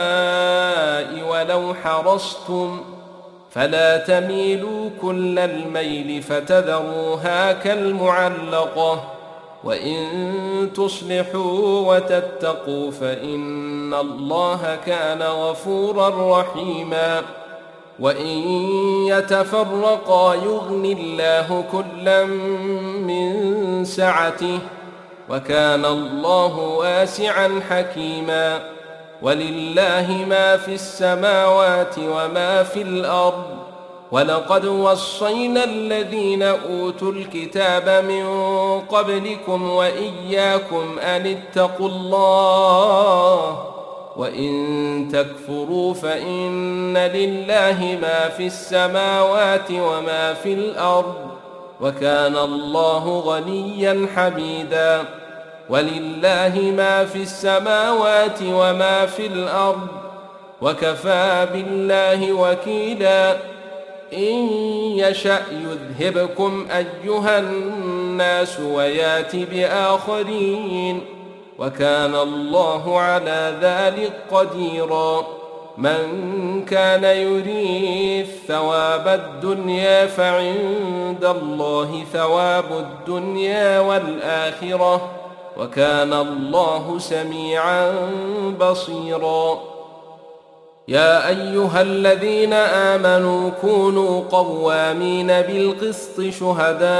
ولو حرصتم فلا تميلوا كل الميل فتذروها كالمعلقة وإن تصلحوا وتتقوا فإن الله كان غفورا رحيما وإن يتفرقا يغن الله كلا من سعته وكان الله واسعا حكيما ولله ما في السماوات وما في الأرض ولقد وصينا الذين أوتوا الكتاب من قبلكم وإياكم أن اتقوا الله وإن تكفروا فإن لله ما في السماوات وما في الأرض وكان الله غنيا حميدا ولله ما في السماوات وما في الأرض وكفى بالله وكيلا إن يشأ يذهبكم أيها الناس ويات بآخرين وكان الله على ذلك قديرا من كان يريد ثواب الدنيا فعند الله ثواب الدنيا والآخرة وكان الله سميعا بصيرا يا أيها الذين آمنوا كونوا قوامين بالقسط شهداء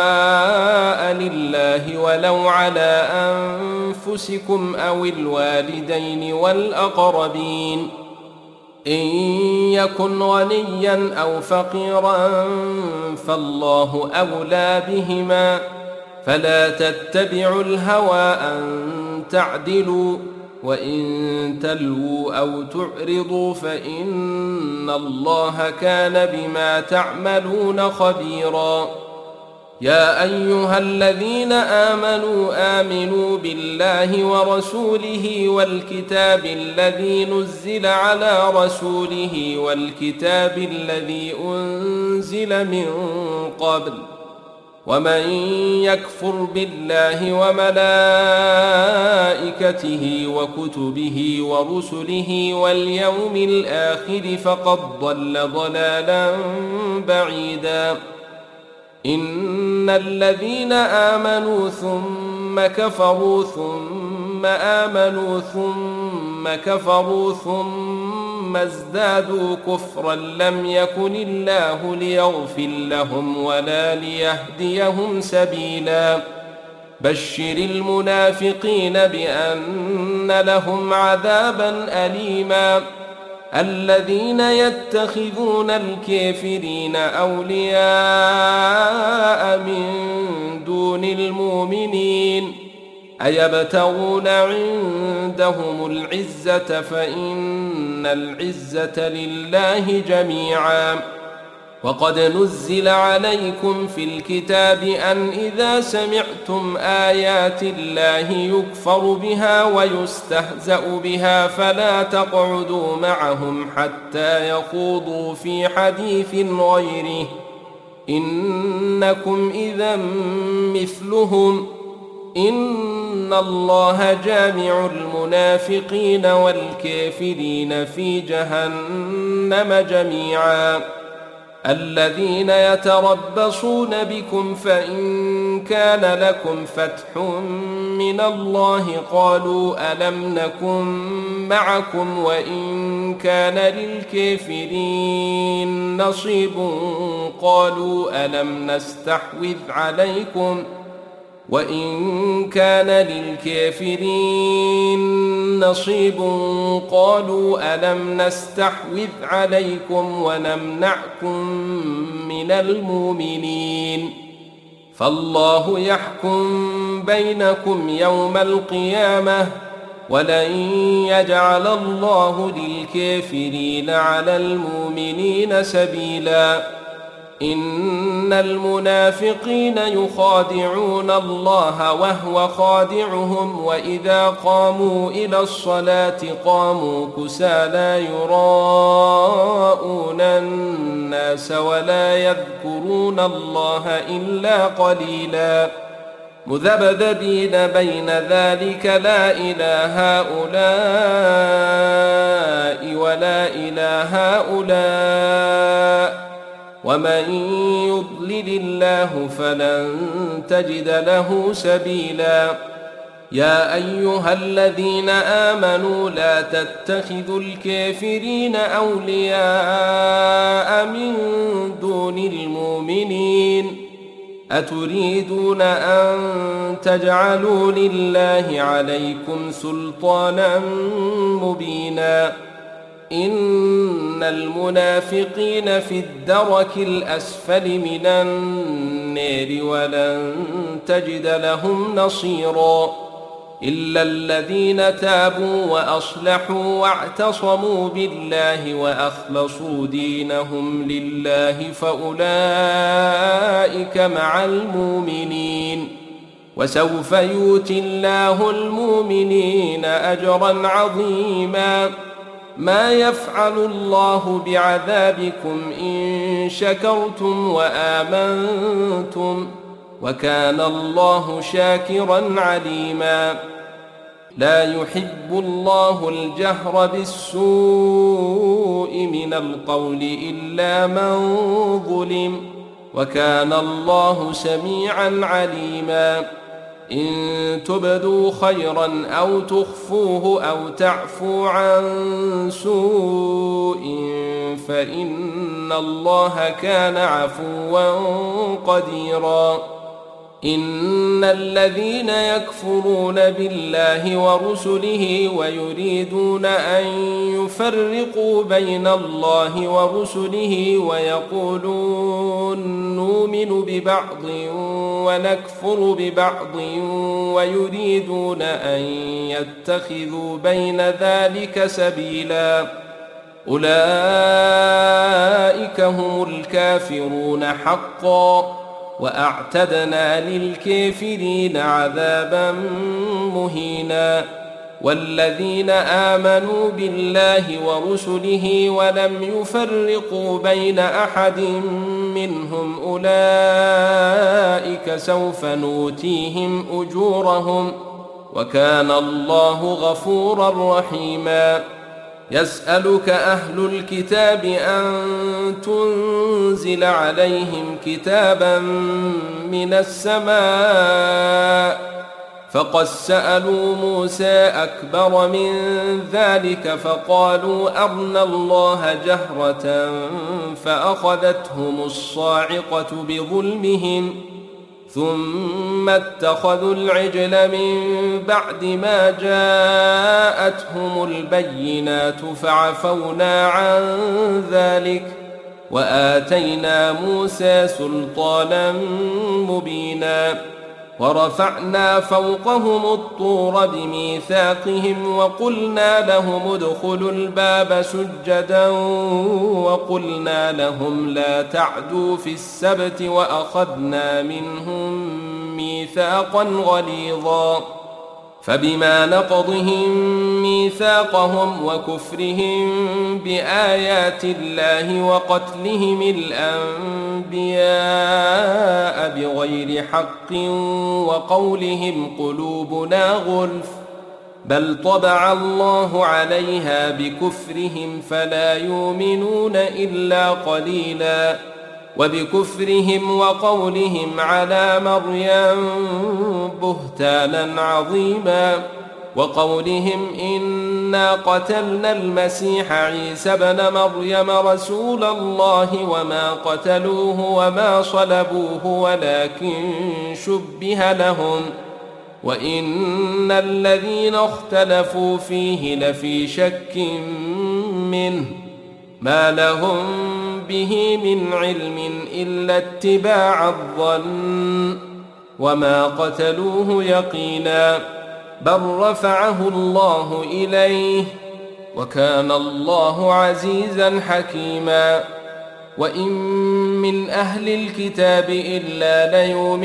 لله ولو على أنفسكم أو الوالدين والأقربين إن يكن غنيا أو فقيرا فالله أولى بهما فلا تتبعوا الهوى أن تعدلوا وإن تلووا أو تعرضوا فإن الله كان بما تعملون خبيرا يا أيها الذين آمنوا بالله ورسوله والكتاب الذي نزل على رسوله والكتاب الذي أنزل من قبل ومن يكفر بالله وملائكته وكتبه ورسله واليوم الآخر فقد ضل ضلالا بعيدا إن الذين آمنوا ثم كفروا ثم آمنوا ثم كفروا ثم ازدادوا كفرا لم يكن الله ليغفر لهم ولا ليهديهم سبيلا بشر المنافقين بأن لهم عذابا أليما الذين يتخذون الكافرين أولياء من دون المؤمنين أيبتغون عندهم العزة فإن العزة لله جميعا وقد نزل عليكم في الكتاب أن إذا سمعتم آيات الله يكفر بها ويستهزأ بها فلا تقعدوا معهم حتى يخوضوا في حديث غيره إنكم إذا مثلهم إن الله جامع المنافقين والكافرين في جهنم جميعا الذين يتربصون بكم فإن كان لكم فتح من الله قالوا ألم نكن معكم وإن كان للكافرين نصيب قالوا ألم نستحوذ عليكم وإن كان للكافرين نصيب قالوا ألم نستحوذ عليكم ونمنعكم من المؤمنين فالله يحكم بينكم يوم القيامة ولن يجعل الله للكافرين على المؤمنين سبيلا إن المنافقين يخادعون الله وهو خادعهم وإذا قاموا إلى الصلاة قاموا كسالى يراءون الناس ولا يذكرون الله إلا قليلا مذبذبين بين ذلك لا إلى هؤلاء ولا إلى هؤلاء ومن يضلل الله فلن تجد له سبيلا يا أيها الذين آمنوا لا تتخذوا الكافرين أولياء من دون المؤمنين أتريدون أن تجعلوا لله عليكم سلطانا مبينا إن المنافقين في الدرك الأسفل من النار ولن تجد لهم نصيرا إلا الذين تابوا وأصلحوا واعتصموا بالله وأخلصوا دينهم لله فأولئك مع المؤمنين وسوف يؤتي الله المؤمنين أجرا عظيما ما يفعل الله بعذابكم إن شكرتم وآمنتم وكان الله شاكرا عليما لا يحب الله الجهر بالسوء من القول إلا من ظلم وكان الله سميعا عليما إن تبدوا خيرا أو تخفوه أو تعفوا عن سوء فإن الله كان عفوا قديرا إن الذين يكفرون بالله ورسله ويريدون أن يفرقوا بين الله ورسله ويقولون نؤمن ببعض ونكفر ببعض ويريدون أن يتخذوا بين ذلك سبيلا أولئك هم الكافرون حقا وأعتدنا للكافرين عذابا مهينا والذين آمنوا بالله ورسله ولم يفرقوا بين أحد منهم أولئك سوف نؤتيهم أجورهم وكان الله غفورا رحيما يسألك أهل الكتاب أن تنزل عليهم كتابا من السماء فقد سألوا موسى أكبر من ذلك فقالوا أرنا الله جهرة فأخذتهم الصاعقة بظلمهم ثم اتخذوا العجل من بعد ما جاءتهم البينات فعفونا عن ذلك وآتينا موسى سلطانا مبينا ورفعنا فوقهم الطور بميثاقهم وقلنا لهم ادخلوا الباب سجدا وقلنا لهم لا تعدوا في السبت وأخذنا منهم ميثاقا غليظا فبما نقضهم ميثاقهم وكفرهم بآيات الله وقتلهم الأنبياء بغير حق وقولهم قلوبنا غلف بل طبع الله عليها بكفرهم فلا يؤمنون إلا قليلا وبكفرهم وقولهم على مريم بهتانا عظيما وقولهم إنا قتلنا المسيح عيسى ابن مريم رسول الله وما قتلوه وما صلبوه ولكن شبه لهم وإن الذين اختلفوا فيه لفي شك منه ما لهم به من علم إلا اتباع الظن وما قتلوه يقينا بل رفعه الله إليه وكان الله عزيزا حكيما وإن من أهل الكتاب إلا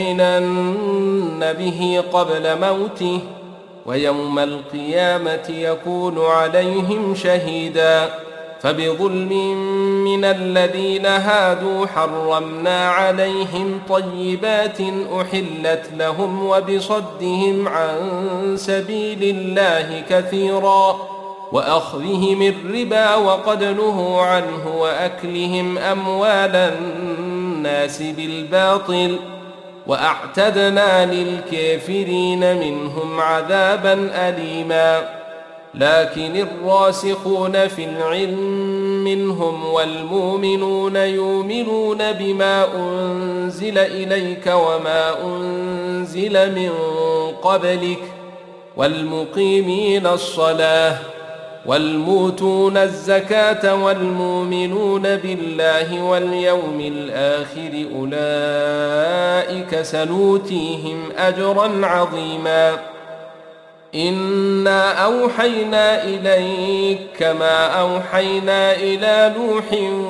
ليؤمنن به قبل موته ويوم القيامة يكون عليهم شهيدا فبظلم من الذين هادوا حرمنا عليهم طيبات أحلت لهم وبصدهم عن سبيل الله كثيرا وأخذهم الربا وقد نهوا عنه وأكلهم أموال الناس بالباطل وأعتدنا للكافرين منهم عذابا أليما لكن الراسخون في العلم منهم والمؤمنون يؤمنون بما أنزل إليك وما أنزل من قبلك والمقيمين الصلاة والموتون الزكاة والمؤمنون بالله واليوم الآخر أولئك سنؤتيهم أجرا عظيما إنا أوحينا إليك كما أوحينا إلى نوح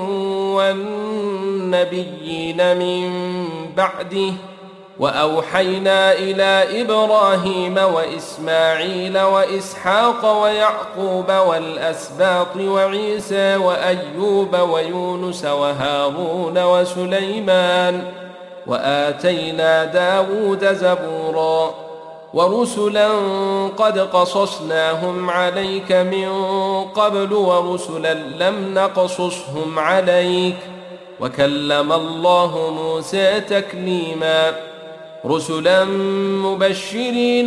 والنبيين من بعده وأوحينا إلى إبراهيم وإسماعيل وإسحاق ويعقوب والأسباط وعيسى وأيوب ويونس وهارون وسليمان وآتينا داود زبورا ورسلا قد قصصناهم عليك من قبل ورسلا لم نقصصهم عليك وكلم الله موسى تكليما رسلا مبشرين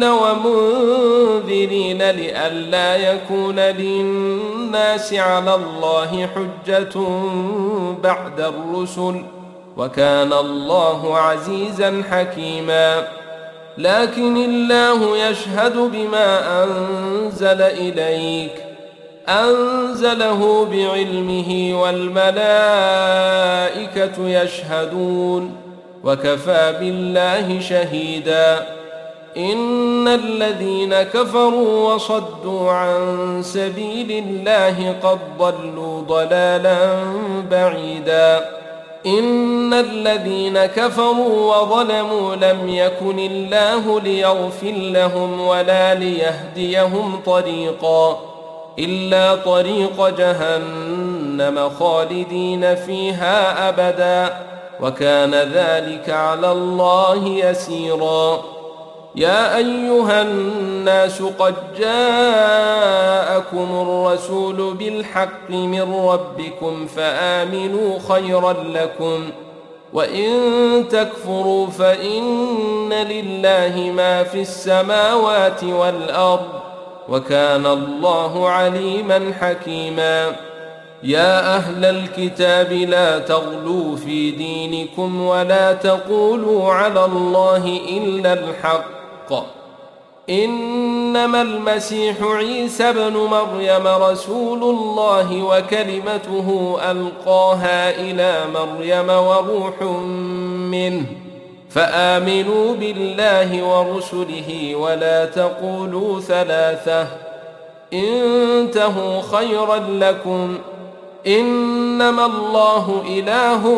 ومنذرين لئلا يكون للناس على الله حجة بعد الرسل وكان الله عزيزا حكيما لكن الله يشهد بما أنزل إليك أنزله بعلمه والملائكة يشهدون وكفى بالله شهيدا إن الذين كفروا وصدوا عن سبيل الله قد ضلوا ضلالا بعيدا إن الذين كفروا وظلموا لم يكن الله ليغفر لهم ولا ليهديهم طريقا إلا طريق جهنم خالدين فيها أبدا وكان ذلك على الله يسيرا يا أيها الناس قد جاءكم الرسول بالحق من ربكم فآمنوا خيرا لكم وإن تكفروا فإن لله ما في السماوات والأرض وكان الله عليما حكيما يا أهل الكتاب لا تغلوا في دينكم ولا تقولوا على الله إلا الحق إنما المسيح عيسى ابن مريم رسول الله وكلمته ألقاها إلى مريم وروح منه فآمنوا بالله ورسله ولا تقولوا ثلاثة انتهوا خيرا لكم إنما الله إله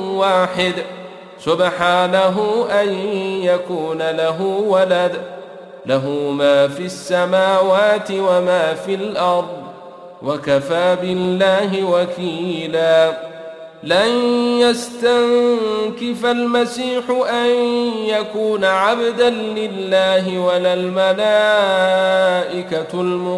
واحد سبحانه أن يكون له ولد له ما في السماوات وما في الأرض وكفى بالله وكيلا. لن يستنكف المسيح أن يكون عبدا لله ولا الملائكة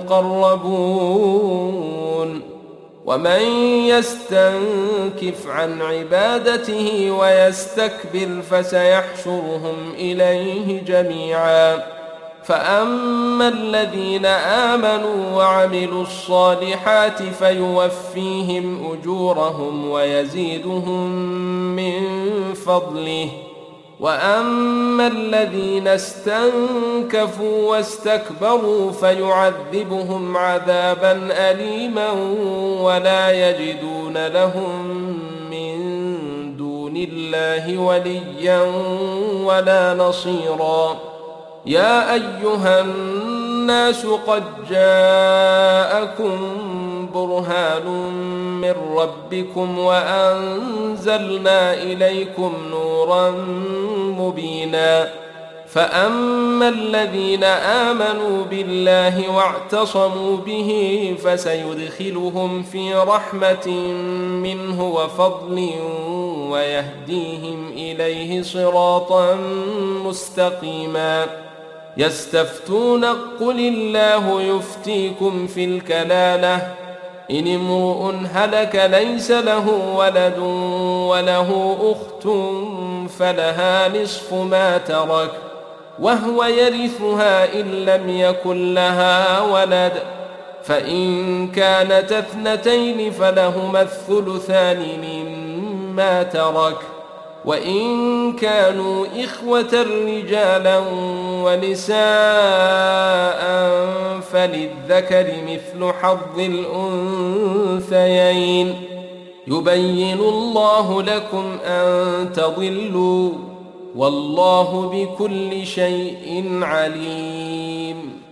المقربون، ومن يستنكف عن عبادته ويستكبر فسيحشرهم إليه جميعا. فأما الذين آمنوا وعملوا الصالحات فيوفيهم أجورهم ويزيدهم من فضله، وأما الذين استنكفوا واستكبروا فيعذبهم عذابا أليما ولا يجدون لهم من دون الله وليا ولا نصيرا. يا أيها الناس قد جاءكم برهان من ربكم وأنزلنا إليكم نورا مبينا. فأما الذين آمنوا بالله واعتصموا به فسيدخلهم في رحمة منه وفضل ويهديهم إليه صراطا مستقيما. يستفتون قل الله يفتيكم في الكلالة إن امرؤ هلك ليس له ولد وله أخت فلها نصف ما ترك وهو يرثها إن لم يكن لها ولد، فإن كانت اثنتين فلهما الثلثان مما ترك، وإن كانوا إخوة رجالا ونساء فللذكر مثل حظ الأنثيين. يبين الله لكم أن تضلوا والله بكل شيء عليم.